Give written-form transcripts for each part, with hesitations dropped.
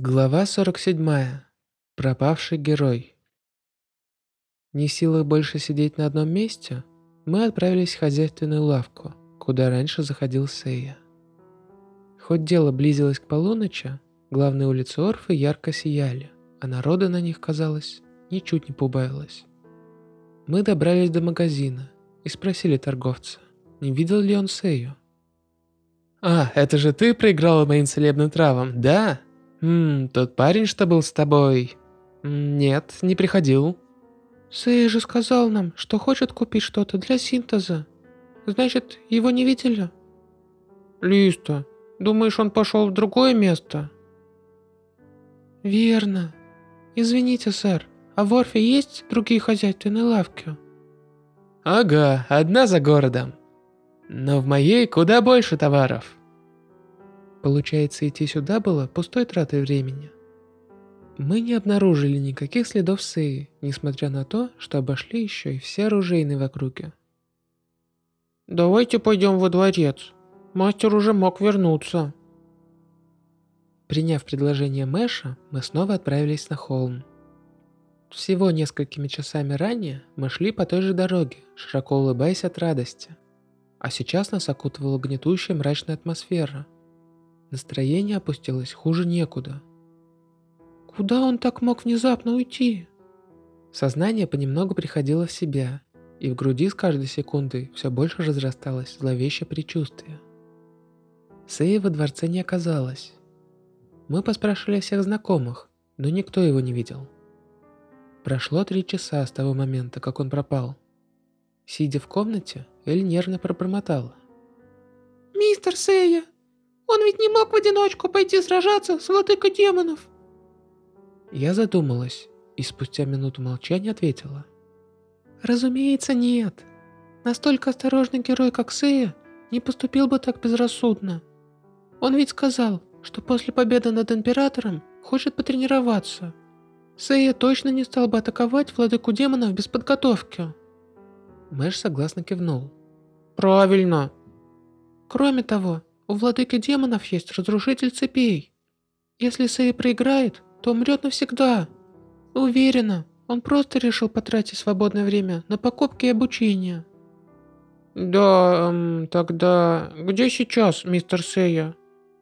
Глава 47. Пропавший герой. Не в силах больше сидеть на одном месте, мы отправились в хозяйственную лавку, куда раньше заходил Сэя. Хоть дело близилось к полуночи, главные улицы Орфы ярко сияли, а народа на них, казалось, ничуть не поубавилось. Мы добрались до магазина и спросили торговца, не видел ли он Сэю. «А, это же ты проиграла моим целебным травам, да? Тот парень, что был с тобой...» «Нет, не приходил». «Сэй же сказал нам, что хочет купить что-то для синтеза. Значит, его не видели?» «Листа, думаешь, он пошел в другое место?» «Верно. Извините, сэр, а в Орфе есть другие хозяйственные лавки?» «Ага, одна за городом. Но в моей куда больше товаров». Получается, идти сюда было пустой тратой времени. Мы не обнаружили никаких следов Сэи, несмотря на то, что обошли еще и все оружейные в округе. «Давайте пойдем во дворец. Мастер уже мог вернуться». Приняв предложение Мэша, мы снова отправились на холм. Всего несколькими часами ранее мы шли по той же дороге, широко улыбаясь от радости. А сейчас нас окутывала гнетущая мрачная атмосфера. Настроение опустилось хуже некуда. «Куда он так мог внезапно уйти?» Сознание понемногу приходило в себя, и в груди с каждой секундой все больше разрасталось зловещее предчувствие. Сэя во дворце не оказалось. Мы поспрашивали всех знакомых, но никто его не видел. Прошло 3 часа с того момента, как он пропал. Сидя в комнате, Эль нервно пробормотала. «Мистер Сэя, он ведь не мог в одиночку пойти сражаться с владыкой демонов!» Я задумалась и спустя минуту молчания ответила. «Разумеется, нет. Настолько осторожный герой, как Сэя, не поступил бы так безрассудно. Он ведь сказал, что после победы над Императором хочет потренироваться. Сэя точно не стал бы атаковать владыку демонов без подготовки». Мэш согласно кивнул. «Правильно!» «Кроме того, у владыки демонов есть разрушитель цепей. Если Сэя проиграет, то умрет навсегда. Уверена, он просто решил потратить свободное время на покупки и обучение». «Да, тогда где сейчас мистер Сэя?»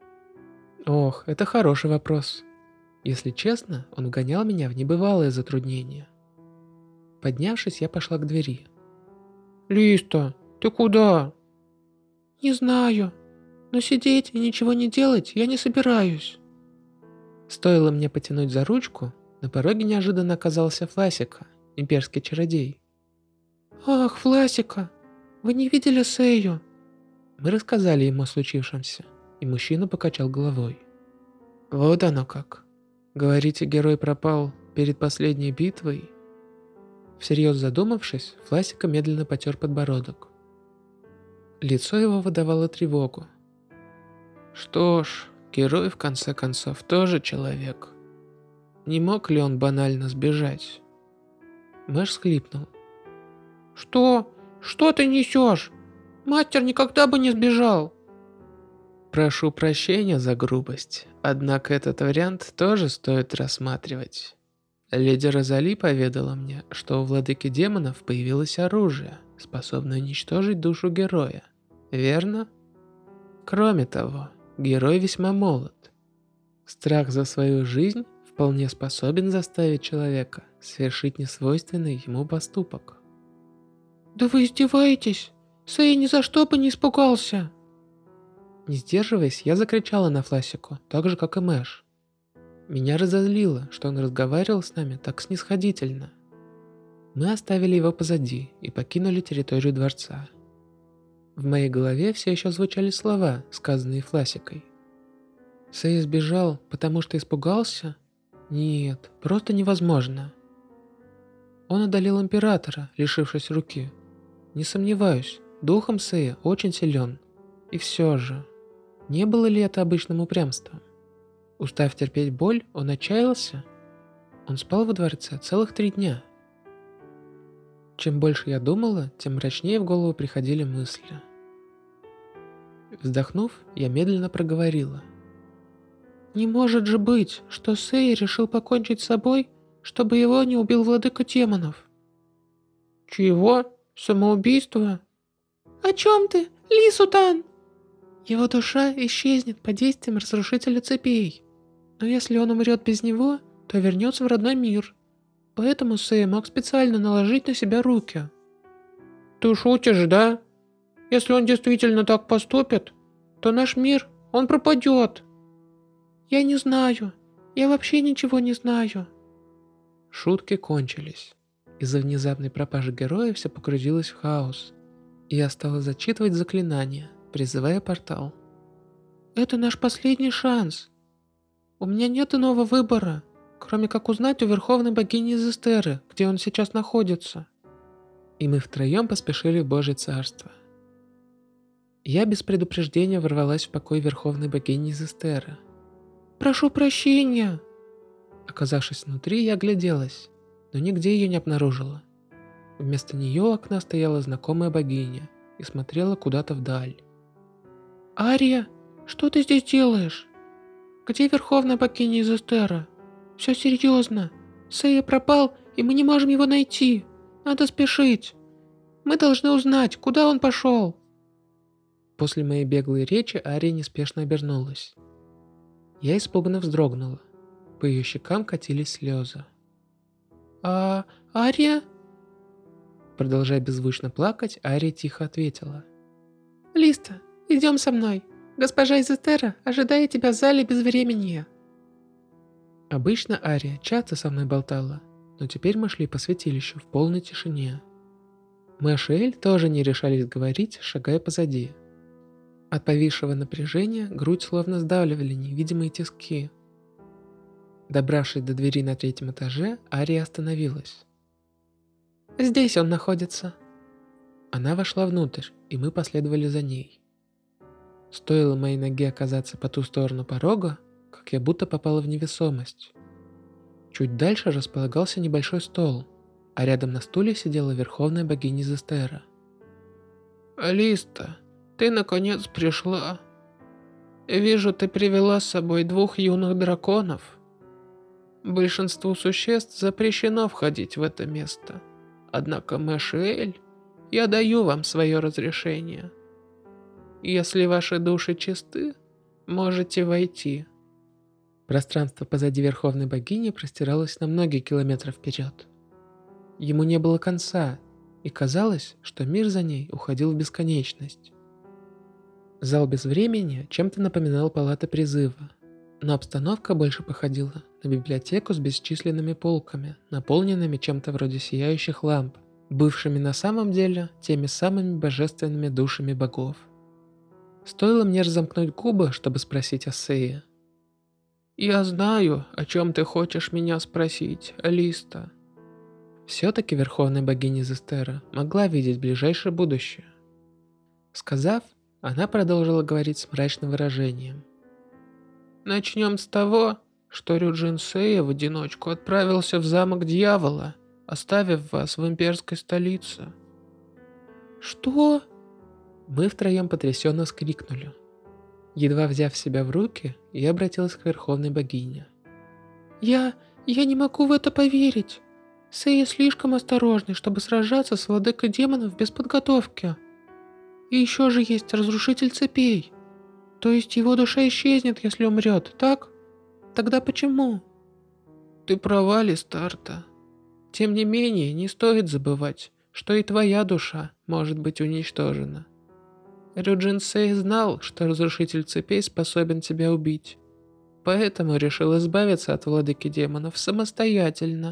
Ох, это хороший вопрос. Если честно, он вгонял меня в небывалые затруднения. Поднявшись, я пошла к двери. «Листа, ты куда?» «Не знаю, но сидеть и ничего не делать я не собираюсь». Стоило мне потянуть за ручку, на пороге неожиданно оказался Фласика, имперский чародей. «Ах, Фласика, вы не видели Сэю?» Мы рассказали ему о случившемся, и мужчина покачал головой. «Вот оно как. Говорите, герой пропал перед последней битвой?» Всерьез задумавшись, Фласика медленно потер подбородок. Лицо его выдавало тревогу. Что ж, герой в конце концов тоже человек. Не мог ли он банально сбежать? Мэш схлипнул. «Что? Что ты несешь? Мастер никогда бы не сбежал!» Прошу прощения за грубость, однако этот вариант тоже стоит рассматривать. Леди Розали поведала мне, что у владыки демонов появилось оружие, способное уничтожить душу героя. Верно? Кроме того, герой весьма молод. Страх за свою жизнь вполне способен заставить человека совершить несвойственный ему поступок. «Да вы издеваетесь? Сэй ни за что бы не испугался!» Не сдерживаясь, я закричала на Фласику, так же как и Мэш. Меня разозлило, что он разговаривал с нами так снисходительно. Мы оставили его позади и покинули территорию дворца. В моей голове все еще звучали слова, сказанные Фласикой. Сэй сбежал, потому что испугался? Нет, просто невозможно. Он одолел Императора, лишившись руки. Не сомневаюсь, духом Сэя очень силен. И все же, не было ли это обычным упрямством? Устав терпеть боль, он отчаялся. Он спал во дворце целых 3 дня. Чем больше я думала, тем мрачнее в голову приходили мысли. Вздохнув, я медленно проговорила. Не может же быть, что Сэй решил покончить с собой, чтобы его не убил владыка демонов. Чего? Самоубийство? О чем ты, Лисутан? Его душа исчезнет под действием разрушителя цепей. Но если он умрет без него, то вернется в родной мир. Поэтому Сэй мог специально наложить на себя руки. Ты шутишь, да? Если он действительно так поступит, то наш мир, он пропадет. Я не знаю. Я вообще ничего не знаю. Шутки кончились. Из-за внезапной пропажи героя все погрузилось в хаос. И я стала зачитывать заклинания, призывая портал. Это наш последний шанс. У меня нет иного выбора, кроме как узнать у Верховной Богини Зестеры, где он сейчас находится. И мы втроем поспешили в Божье Царство. Я без предупреждения ворвалась в покой Верховной Богини Зестеры. Прошу прощения. Оказавшись внутри, я огляделась, но нигде ее не обнаружила. Вместо нее у окна стояла знакомая богиня и смотрела куда-то вдаль. Ария, что ты здесь делаешь? Где Верховная Богиня Зестера? Все серьезно. Сэй пропал, и мы не можем его найти. Надо спешить. Мы должны узнать, куда он пошел. После моей беглой речи Ария неспешно обернулась. Я испуганно вздрогнула. По ее щекам катились слезы. Ария? Продолжая беззвучно плакать, Ария тихо ответила. Листа, идем со мной. Госпожа Зестера ожидает тебя в зале без времени. Обычно Ария часто со мной болтала, но теперь мы шли по святилищу в полной тишине. Мэш и Эль тоже не решались говорить, шагая позади. От повисшего напряжения грудь словно сдавливали невидимые тиски. Добравшись до двери на 3-м этаже, Ария остановилась. Здесь он находится. Она вошла внутрь, и мы последовали за ней. Стоило моей ноге оказаться по ту сторону порога, как я будто попала в невесомость. Чуть дальше располагался небольшой стол, а рядом на стуле сидела Верховная Богиня Зестера. Алиста, ты наконец пришла. Вижу, ты привела с собой 2 юных драконов. Большинству существ запрещено входить в это место. Однако, Мэш и Эль, я даю вам свое разрешение. Если ваши души чисты, можете войти. Пространство позади Верховной Богини простиралось на многие километры вперед. Ему не было конца, и казалось, что мир за ней уходил в бесконечность. Зал без времени чем-то напоминал палаты призыва, но обстановка больше походила на библиотеку с бесчисленными полками, наполненными чем-то вроде сияющих ламп, бывшими на самом деле теми самыми божественными душами богов. Стоило мне разомкнуть губы, чтобы спросить о Сее. Я знаю, о чем ты хочешь меня спросить, Алиста. Все-таки Верховная Богиня Зестера могла видеть ближайшее будущее. Сказав, она продолжила говорить с мрачным выражением. Начнем с того, что Рюджин Сея в одиночку отправился в замок дьявола, оставив вас в имперской столице. Что? Мы втроем потрясенно вскрикнули. Едва взяв себя в руки, я обратилась к Верховной Богине. Я не могу в это поверить. Сея слишком осторожный, чтобы сражаться с владыкой демонов без подготовки. И еще же есть разрушитель цепей. То есть его душа исчезнет, если умрет, так? Тогда почему? Ты права, Листарта. Тем не менее, не стоит забывать, что и твоя душа может быть уничтожена. Рюджин Сэй знал, что разрушитель цепей способен тебя убить. Поэтому решил избавиться от владыки демонов самостоятельно.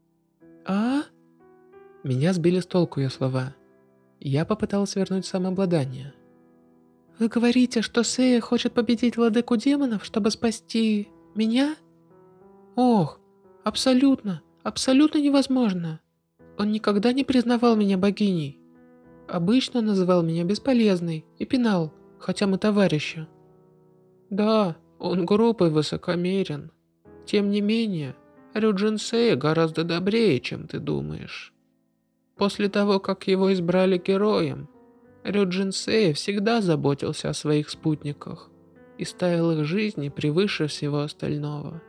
Меня сбили с толку ее слова. Я попыталась вернуть самообладание. Вы говорите, что Сея хочет победить владыку демонов, чтобы спасти меня? Ох, абсолютно невозможно. Он никогда не признавал меня богиней. Обычно он называл меня бесполезной и пинал, хотя мы товарищи. Да, он груб и высокомерен. Тем не менее, Рюджин Сея гораздо добрее, чем ты думаешь. После того, как его избрали героем, Рюджин Сея всегда заботился о своих спутниках и ставил их жизни превыше всего остального.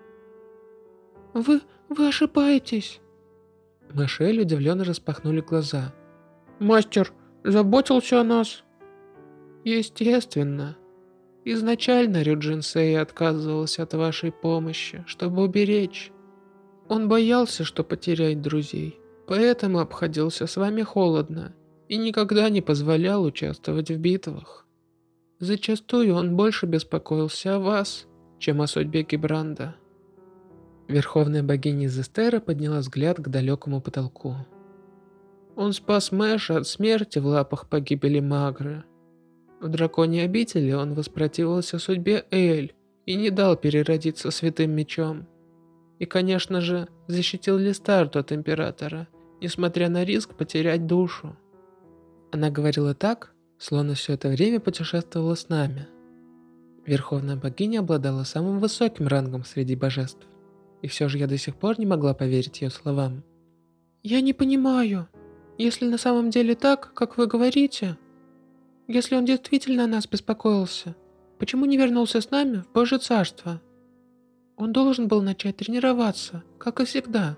Вы ошибаетесь. Мы с Эль удивленно распахнули глаза. Мастер заботился о нас. Естественно. Изначально Рюджин Сэй отказывался от вашей помощи, чтобы уберечь. Он боялся, что потеряет друзей, поэтому обходился с вами холодно и никогда не позволял участвовать в битвах. Зачастую он больше беспокоился о вас, чем о судьбе Гибранда. Верховная богиня Зестера подняла взгляд к далекому потолку. Он спас Мэша от смерти в лапах погибели Магры. В драконьей обители он воспротивился судьбе Эль и не дал переродиться святым мечом. И, конечно же, защитил Листарту от Императора, несмотря на риск потерять душу. Она говорила так, словно все это время путешествовала с нами. Верховная богиня обладала самым высоким рангом среди божеств, и все же я до сих пор не могла поверить ее словам. Я не понимаю, если на самом деле так, как вы говорите, если он действительно о нас беспокоился, почему не вернулся с нами в Божье Царство? Он должен был начать тренироваться, как и всегда.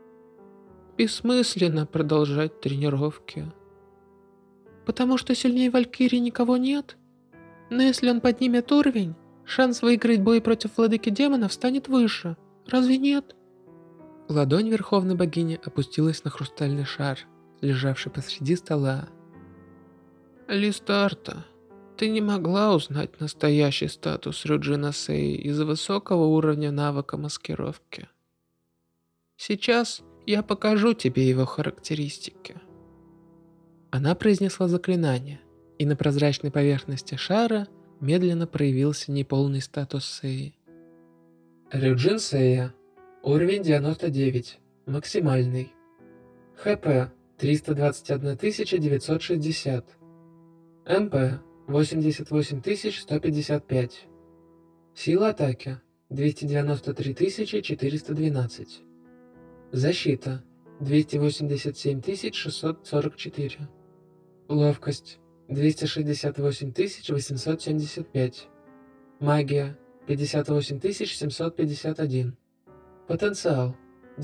Бессмысленно продолжать тренировки. Потому что сильнее Валькирии никого нет? Но если он поднимет уровень, шанс выиграть бой против владыки демонов станет выше. Разве нет? Ладонь Верховной богини опустилась на хрустальный шар, лежавший посреди стола. Листарта, ты не могла узнать настоящий статус Рюджина Сэй из-за высокого уровня навыка маскировки. Сейчас я покажу тебе его характеристики. Она произнесла заклинание, и на прозрачной поверхности шара медленно проявился неполный статус Сэй. Рюджин Сэя. Уровень 99. Максимальный. ХП 321 960. МП 88 155. Сила атаки 293 412. Защита 287 644. Ловкость 268 875. Магия 58 751. Потенциал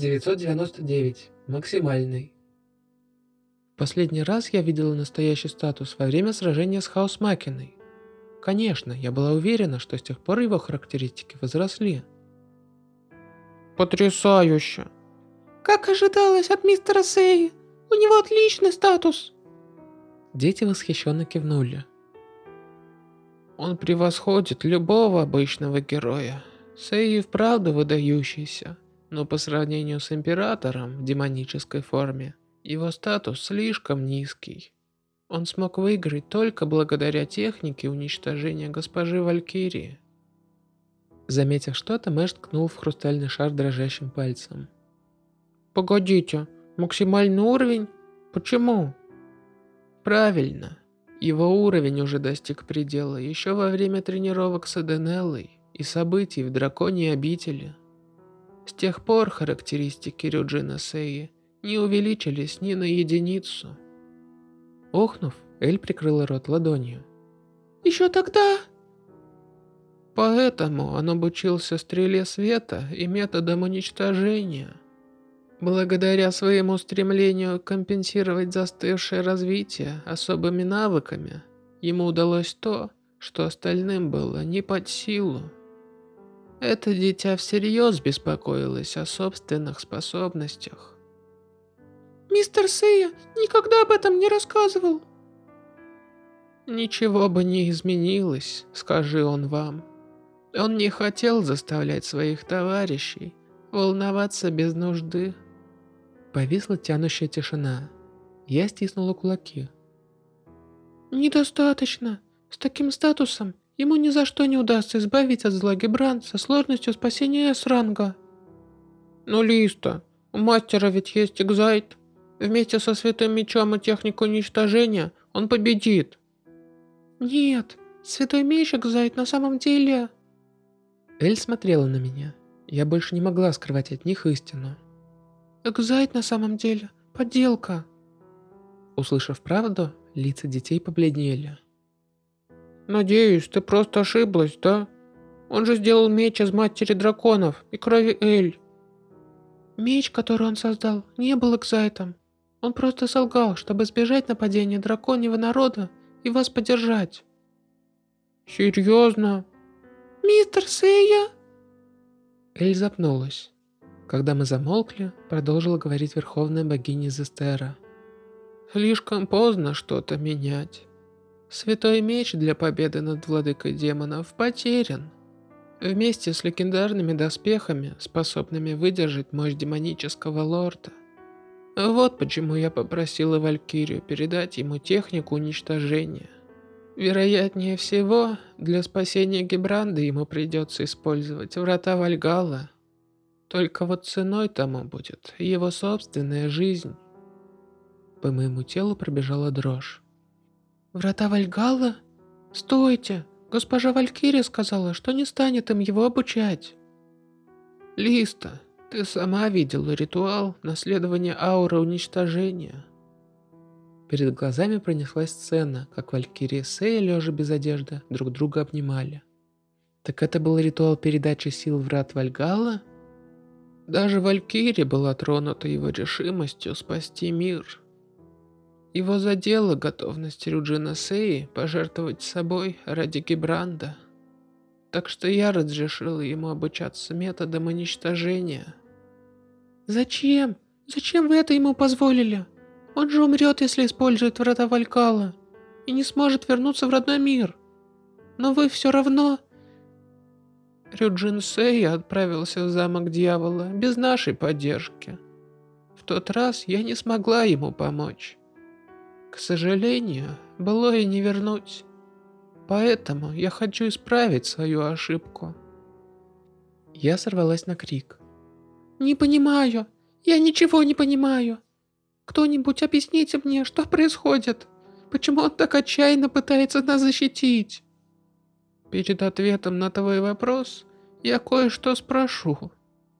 999. Максимальный. Последний раз я видела настоящий статус во время сражения с Хаосмакиной. Конечно, я была уверена, что с тех пор его характеристики возросли. Потрясающе! Как ожидалось от мистера Сэи, у него отличный статус. Дети восхищенно кивнули. Он превосходит любого обычного героя. Сэй вправду выдающийся, но по сравнению с Императором в демонической форме, его статус слишком низкий. Он смог выиграть только благодаря технике уничтожения госпожи Валькирии. Заметив что-то, Мэш ткнул в хрустальный шар дрожащим пальцем. Погодите, максимальный уровень? Почему? Правильно. Его уровень уже достиг предела еще во время тренировок с Эденеллой и событий в Драконьей обители. С тех пор характеристики Рюджина Сэи не увеличились ни на единицу. Охнув, Эль прикрыла рот ладонью. Еще тогда... Поэтому он обучился стреле света и методам уничтожения. Благодаря своему стремлению компенсировать застывшее развитие особыми навыками, ему удалось то, что остальным было не под силу. Это дитя всерьез беспокоилось о собственных способностях. Мистер Сэя никогда об этом не рассказывал. Ничего бы не изменилось, скажи он вам. Он не хотел заставлять своих товарищей волноваться без нужды. Повисла тянущая тишина. Я стиснула кулаки. Недостаточно. С таким статусом ему ни за что не удастся избавить от зла Гибранд со сложностью спасения С-ранга. Ну, Листа, у мастера ведь есть Экзайт. Вместе со Святым Мечом и техникой уничтожения он победит. Нет, Святой Меч Экзайт на самом деле... Эль смотрела на меня. Я больше не могла скрывать от них истину. Экзайт на самом деле подделка. Услышав правду, лица детей побледнели. Надеюсь, ты просто ошиблась, да? Он же сделал меч из матери драконов и крови Эль. Меч, который он создал, не был экзайтом. Он просто солгал, чтобы избежать нападения драконьего народа и вас поддержать. Серьезно? Мистер Сэйя? Эль запнулась. Когда мы замолкли, продолжила говорить верховная богиня Зестера. Слишком поздно что-то менять. Святой меч для победы над владыкой демонов потерян. Вместе с легендарными доспехами, способными выдержать мощь демонического лорда. Вот почему я попросила Валькирию передать ему технику уничтожения. Вероятнее всего, для спасения Гибранды ему придется использовать врата Вальгалла. Только вот ценой тому будет его собственная жизнь. По моему телу пробежала дрожь. Врата Вальгалла? Стойте! Госпожа Валькирия сказала, что не станет им его обучать. Листа, ты сама видела ритуал наследования ауры уничтожения. Перед глазами пронеслась сцена, как Валькирия и Сея, лежа без одежды, друг друга обнимали. Так это был ритуал передачи сил врат Вальгалла? Даже Валькирия была тронута его решимостью спасти мир. Его задела готовность Рюджина Сеи пожертвовать собой ради Гибранда. Так что я разрешил ему обучаться методам уничтожения. Зачем? Зачем вы это ему позволили? Он же умрет, если использует врата Вальгалла, и не сможет вернуться в родной мир. Но вы все равно... Рюджин Сея отправился в замок дьявола без нашей поддержки. В тот раз я не смогла ему помочь. К сожалению, былое не вернуть. Поэтому я хочу исправить свою ошибку. Я сорвалась на крик. Не понимаю. Я ничего не понимаю. Кто-нибудь объясните мне, что происходит? Почему он так отчаянно пытается нас защитить? Перед ответом на твой вопрос я кое-что спрошу.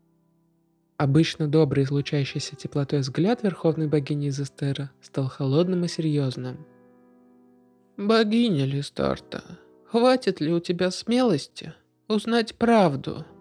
Обычно добрый, излучающийся теплотой взгляд верховной богини Зестера стал холодным и серьезным. Богиня Листарта, хватит ли у тебя смелости узнать правду